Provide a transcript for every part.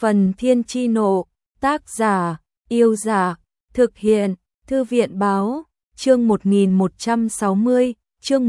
Phần Thiên Chi Nộ, tác giả, Yêu Giả, thực hiện, Thư viện Báo, chương 1160, chương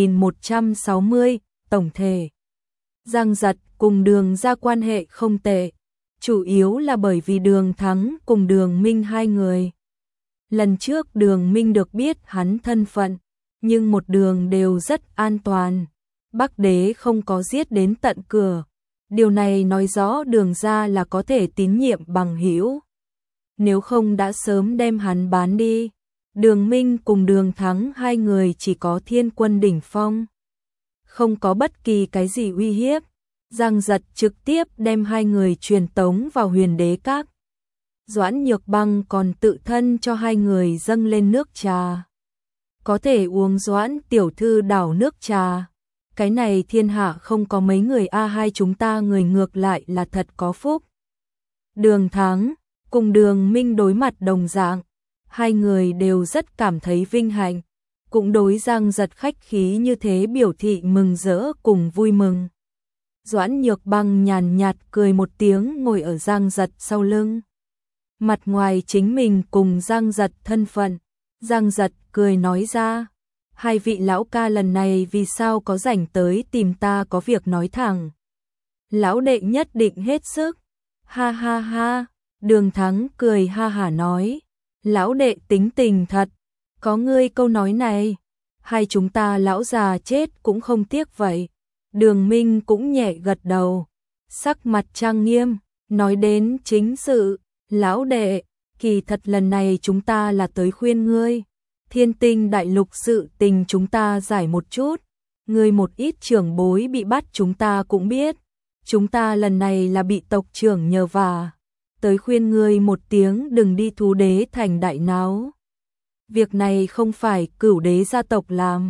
1160, tổng thể. Giang Giật cùng Đường Gia quan hệ không tệ, chủ yếu là bởi vì Đường Thắng cùng Đường Minh hai người. Lần trước Đường Minh được biết hắn thân phận, nhưng một đường đều rất an toàn. Bắc Đế không có giết đến tận cửa. Điều này nói rõ Đường Gia là có thể tín nhiệm bằng hữu. Nếu không đã sớm đem hắn bán đi. Đường Minh cùng Đường Thắng hai người chỉ có thiên quân đỉnh phong. Không có bất kỳ cái gì uy hiếp. Giang Giật trực tiếp đem hai người truyền tống vào Huyền Đế Các. Doãn Nhược Băng còn tự thân cho hai người dâng lên nước trà. Có thể uống Doãn tiểu thư đảo nước trà. Cái này thiên hạ không có mấy người hai chúng ta người ngược lại là thật có phúc. Đường Thắng cùng Đường Minh đối mặt đồng dạng, hai người đều rất cảm thấy vinh hạnh, cũng đối Giang Giật khách khí như thế biểu thị mừng rỡ cùng vui mừng. Doãn Nhược Băng nhàn nhạt cười một tiếng ngồi ở Giang Giật sau lưng. Mặt ngoài chính mình cùng Giang Giật thân phận, Giang Giật cười nói ra. Hai vị lão ca lần này vì sao có rảnh tới tìm ta có việc nói thẳng. Lão đệ nhất định hết sức. Ha ha ha, Đường Thắng cười ha hả nói. Lão đệ tính tình thật, có ngươi câu nói này. Hai chúng ta lão già chết cũng không tiếc vậy. Đường Minh cũng nhẹ gật đầu. Sắc mặt trang nghiêm, nói đến chính sự. Lão đệ, kỳ thật lần này chúng ta là tới khuyên ngươi. Thiên Tinh đại lục sự tình chúng ta giải một chút, người một ít trưởng bối bị bắt chúng ta cũng biết, chúng ta lần này là bị tộc trưởng nhờ vả, tới khuyên ngươi một tiếng đừng đi Thú Đế thành đại náo. Việc này không phải Cửu Đế gia tộc làm.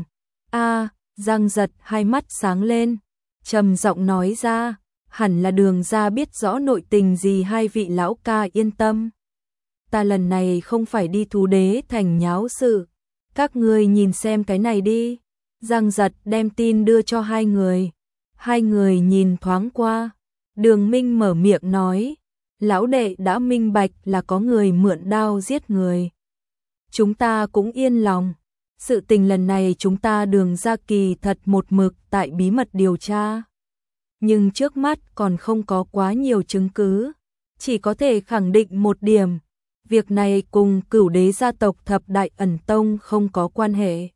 Giang Giật hai mắt sáng lên, trầm giọng nói ra, hẳn là Đường gia biết rõ nội tình gì hai vị lão ca yên tâm. Ta lần này không phải đi Thú Đế thành nháo sự. Các ngươi nhìn xem cái này đi. Giang Giật đem tin đưa cho hai người. Hai người nhìn thoáng qua. Đường Minh mở miệng nói. Lão đệ đã minh bạch là có người mượn đao giết người. Chúng ta cũng yên lòng. Sự tình lần này chúng ta Đường gia kỳ thật một mực tại bí mật điều tra. Nhưng trước mắt còn không có quá nhiều chứng cứ. Chỉ có thể khẳng định một điểm. Việc này cùng Cửu Đế gia tộc Thập Đại Ẩn Tông không có quan hệ.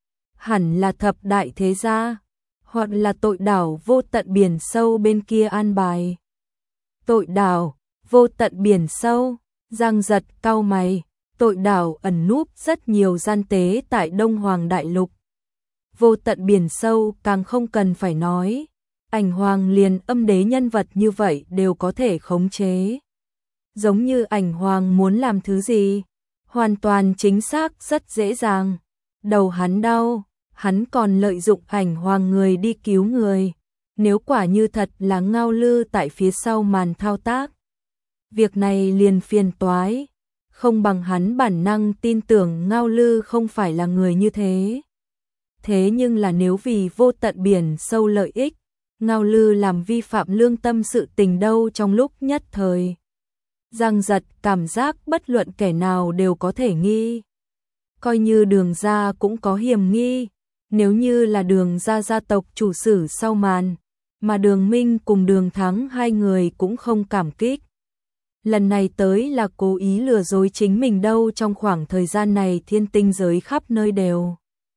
Hẳn là Thập Đại Thế Gia, hoặc là tội đảo vô tận biển sâu bên kia an bài. Tội đảo, vô tận biển sâu, Giang Giật cau mày, tội đảo ẩn núp rất nhiều gian tế tại Đông Hoàng Đại Lục. Vô tận biển sâu càng không cần phải nói, Ảnh Hoàng liền âm đế nhân vật như vậy đều có thể khống chế. Giống như Ảnh Hoàng muốn làm thứ gì, hoàn toàn chính xác rất dễ dàng. Đầu hắn đau, hắn còn lợi dụng Ảnh Hoàng người đi cứu người. Nếu quả như thật là Ngao Lư tại phía sau màn thao tác, việc này liền phiền toái, không bằng hắn bản năng tin tưởng Ngao Lư không phải là người như thế. Thế nhưng là nếu vì vô tận biển sâu lợi ích, Ngao Lư làm vi phạm lương tâm sự tình đâu trong lúc nhất thời. Giang Giật cảm giác bất luận kẻ nào đều có thể nghi. Coi như Đường gia cũng có hiểm nghi. Nếu như là Đường gia gia tộc chủ sử sau màn, mà Đường Minh cùng Đường Thắng hai người cũng không cảm kích. Lần này tới là cố ý lừa dối chính mình đâu. Trong khoảng thời gian này thiên tinh giới khắp nơi đều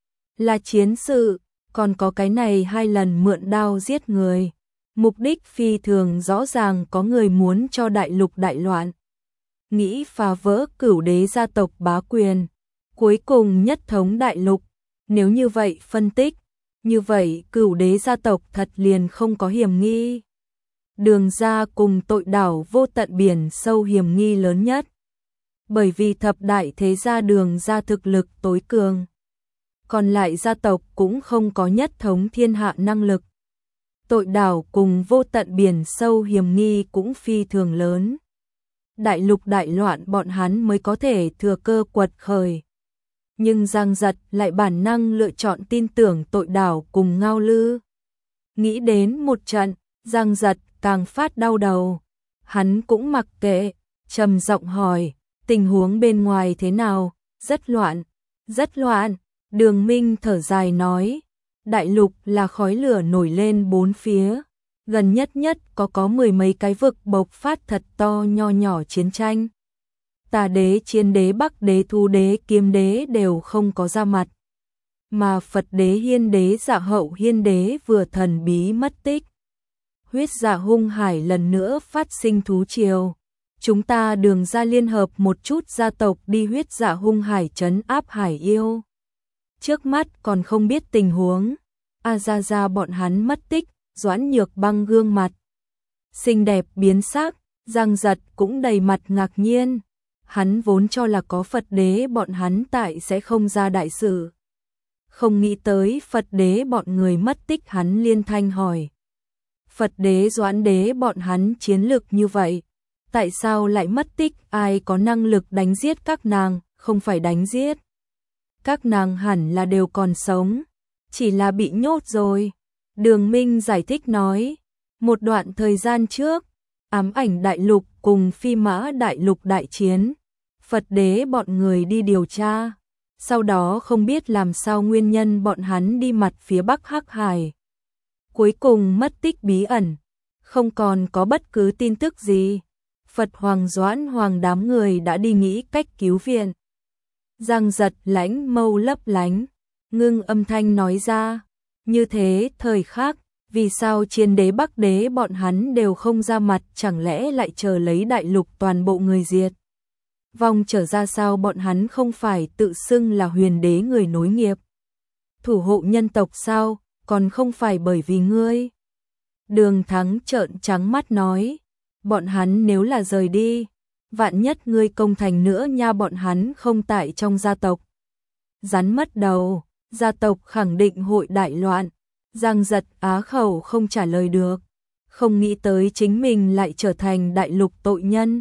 là chiến sự, còn có cái này hai lần mượn đao giết người. Mục đích phi thường rõ ràng, có người muốn cho đại lục đại loạn. Nghĩ phá vỡ Cửu Đế gia tộc bá quyền, cuối cùng nhất thống đại lục. Nếu như vậy phân tích, như vậy Cửu Đế gia tộc thật liền không có hiểm nghi. Đường gia cùng tội đảo vô tận biển sâu hiểm nghi lớn nhất. Bởi vì Thập Đại Thế Gia Đường gia thực lực tối cường. Còn lại gia tộc cũng không có nhất thống thiên hạ năng lực. Tội đảo cùng vô tận biển sâu hiểm nghi cũng phi thường lớn. Đại lục đại loạn bọn hắn mới có thể thừa cơ quật khởi. Nhưng Giang Giật lại bản năng lựa chọn tin tưởng tội đảo cùng Ngao Lư. Nghĩ đến một trận, Giang Giật càng phát đau đầu. Hắn cũng mặc kệ, trầm giọng hỏi, tình huống bên ngoài thế nào? Rất loạn, rất loạn. Đường Minh thở dài nói, đại lục là khói lửa nổi lên bốn phía, gần nhất có mười mấy cái vực bộc phát thật to nho nhỏ chiến tranh. Tà đế, Chiến đế, Bắc đế, Thu đế, Kiếm đế đều không có ra mặt. Mà Phật đế, Hiên đế, Dạ hậu Hiên đế vừa thần bí mất tích. Huyết Dạ hung hải lần nữa phát sinh thú triều. Chúng ta đường ra liên hợp một chút gia tộc đi Huyết Dạ hung hải trấn áp hải yêu. Trước mắt còn không biết tình huống. Ra bọn hắn mất tích. Doãn Nhược Băng gương mặt xinh đẹp biến sắc, Giang Giật cũng đầy mặt ngạc nhiên. Hắn vốn cho là có Phật đế bọn hắn tại sẽ không ra đại sự. Không nghĩ tới Phật đế bọn người mất tích, hắn liên thanh hỏi. Phật đế, Doãn đế bọn hắn chiến lực như vậy, tại sao lại mất tích? Ai có năng lực đánh giết các nàng? Không phải đánh giết, các nàng hẳn là đều còn sống, chỉ là bị nhốt rồi. Đường Minh giải thích nói, một đoạn thời gian trước, Ám Ảnh đại lục cùng Phi Mã đại lục đại chiến, Phật đế bọn người đi điều tra, sau đó không biết làm sao nguyên nhân bọn hắn đi mặt phía Bắc Hắc Hải. Cuối cùng mất tích bí ẩn, không còn có bất cứ tin tức gì. Phật Hoàng, Doãn Hoàng đám người đã đi nghĩ cách cứu viện. Giang Giật lãnh mâu lấp lánh, ngưng âm thanh nói ra, như thế thời khác, vì sao Chiến đế, Bắc đế bọn hắn đều không ra mặt, chẳng lẽ lại chờ lấy đại lục toàn bộ người diệt vong trở ra sao? Bọn hắn không phải tự xưng là Huyền đế người nối nghiệp, thủ hộ nhân tộc sao? Còn không phải bởi vì ngươi. Đường Thắng trợn trắng mắt nói, bọn hắn nếu là rời đi, vạn nhất ngươi công thành nữa nha, bọn hắn không tại trong gia tộc. Rắn mất đầu, gia tộc khẳng định hội đại loạn. Giang Giật á khẩu không trả lời được, không nghĩ tới chính mình lại trở thành đại lục tội nhân.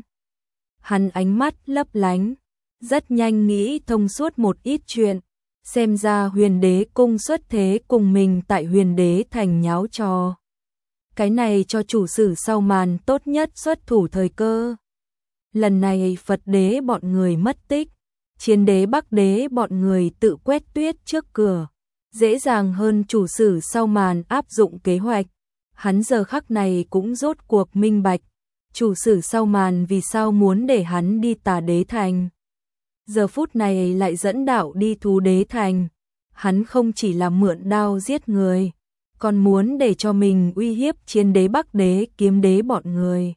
Hắn ánh mắt lấp lánh, rất nhanh nghĩ thông suốt một ít chuyện. Xem ra Huyền đế cung xuất thế cùng mình tại Huyền đế thành nháo trò. Cái này cho chủ sử sau màn tốt nhất xuất thủ thời cơ. Lần này Phật đế bọn người mất tích, Chiến đế, Bắc đế bọn người tự quét tuyết trước cửa, dễ dàng hơn chủ sử sau màn áp dụng kế hoạch. Hắn giờ khắc này cũng rốt cuộc minh bạch, chủ sử sau màn vì sao muốn để hắn đi Tà đế thành. Giờ phút này lại dẫn đạo đi Thú đế thành. Hắn không chỉ là mượn đao giết người, còn muốn để cho mình uy hiếp Chiến đế, Bắc đế, Kiếm đế bọn người,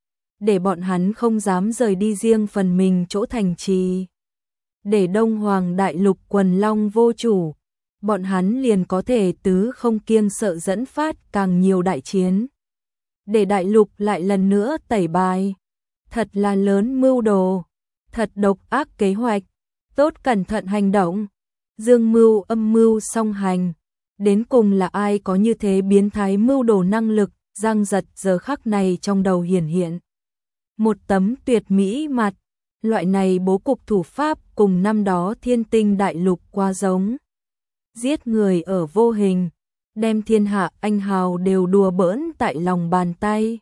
để bọn hắn không dám rời đi riêng phần mình chỗ thành trì. Để Đông Hoàng đại lục quần long vô chủ, bọn hắn liền có thể tứ không kiêng sợ dẫn phát càng nhiều đại chiến. Để đại lục lại lần nữa tẩy bài. Thật là lớn mưu đồ, thật độc ác kế hoạch, tốt cẩn thận hành động. Dương mưu âm mưu song hành, đến cùng là ai có như thế biến thái mưu đồ năng lực? Giang Giật giờ khắc này trong đầu hiển hiện một tấm tuyệt mỹ mặt. Loại này bố cục thủ pháp cùng năm đó Thiên Tinh đại lục quá giống. Giết người ở vô hình, đem thiên hạ anh hào đều đùa bỡn tại lòng bàn tay.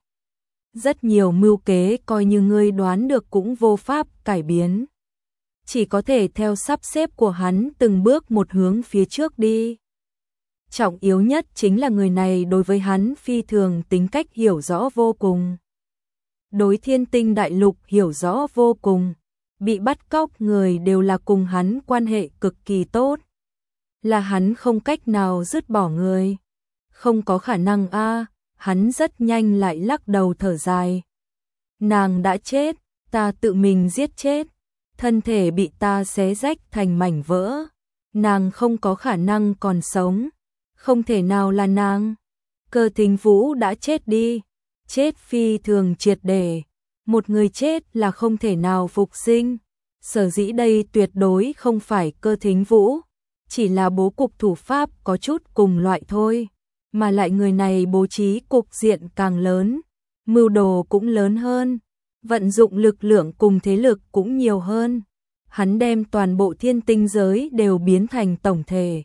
Rất nhiều mưu kế coi như ngươi đoán được cũng vô pháp cải biến, chỉ có thể theo sắp xếp của hắn từng bước một hướng phía trước đi. Trọng yếu nhất chính là người này đối với hắn phi thường tính cách hiểu rõ vô cùng. Đối Thiên Tinh đại lục hiểu rõ vô cùng, bị bắt cóc người đều là cùng hắn quan hệ cực kỳ tốt. Là hắn không cách nào dứt bỏ người. Không có khả năng a. Hắn rất nhanh lại lắc đầu thở dài. Nàng đã chết, ta tự mình giết chết. Thân thể bị ta xé rách thành mảnh vỡ. Nàng không có khả năng còn sống. Không thể nào là nàng. Cơ Thính Vũ đã chết đi. Chết phi thường triệt để. Một người chết là không thể nào phục sinh. Sở dĩ đây tuyệt đối không phải Cơ Thính Vũ, chỉ là bố cục thủ pháp có chút cùng loại thôi, mà lại người này bố trí cục diện càng lớn, mưu đồ cũng lớn hơn, vận dụng lực lượng cùng thế lực cũng nhiều hơn. Hắn đem toàn bộ thiên tinh giới đều biến thành tổng thể.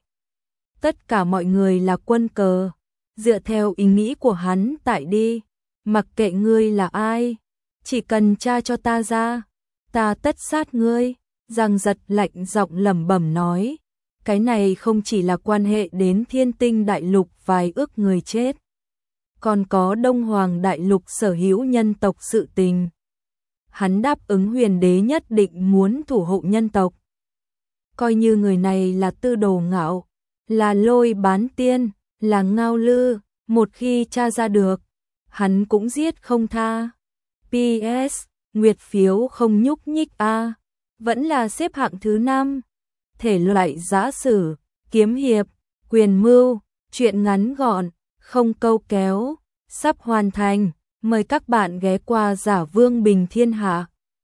Tất cả mọi người là quân cờ, dựa theo ý nghĩ của hắn tại đi, mặc kệ ngươi là ai, Chỉ cần tra cho ta ra, ta tất sát ngươi. Giang Giật lạnh giọng lẩm bẩm nói, cái này không chỉ là quan hệ đến Thiên Tinh đại lục vài ước người chết, còn có Đông Hoàng đại lục sở hữu nhân tộc sự tình. Hắn đáp ứng Huyền Đế nhất định muốn thủ hộ nhân tộc. Coi như người này là Tư Đồ Ngạo, là Lôi Bán Tiên, là Ngao Lư, một khi tra ra được, hắn cũng giết không tha. PS, nguyệt phiếu không nhúc nhích a, vẫn là xếp hạng thứ 5. Thể loại giã sử, kiếm hiệp, quyền mưu, truyện ngắn gọn, không câu kéo, sắp hoàn thành. Mời các bạn ghé qua Giả Vương Bình Thiên Hạ.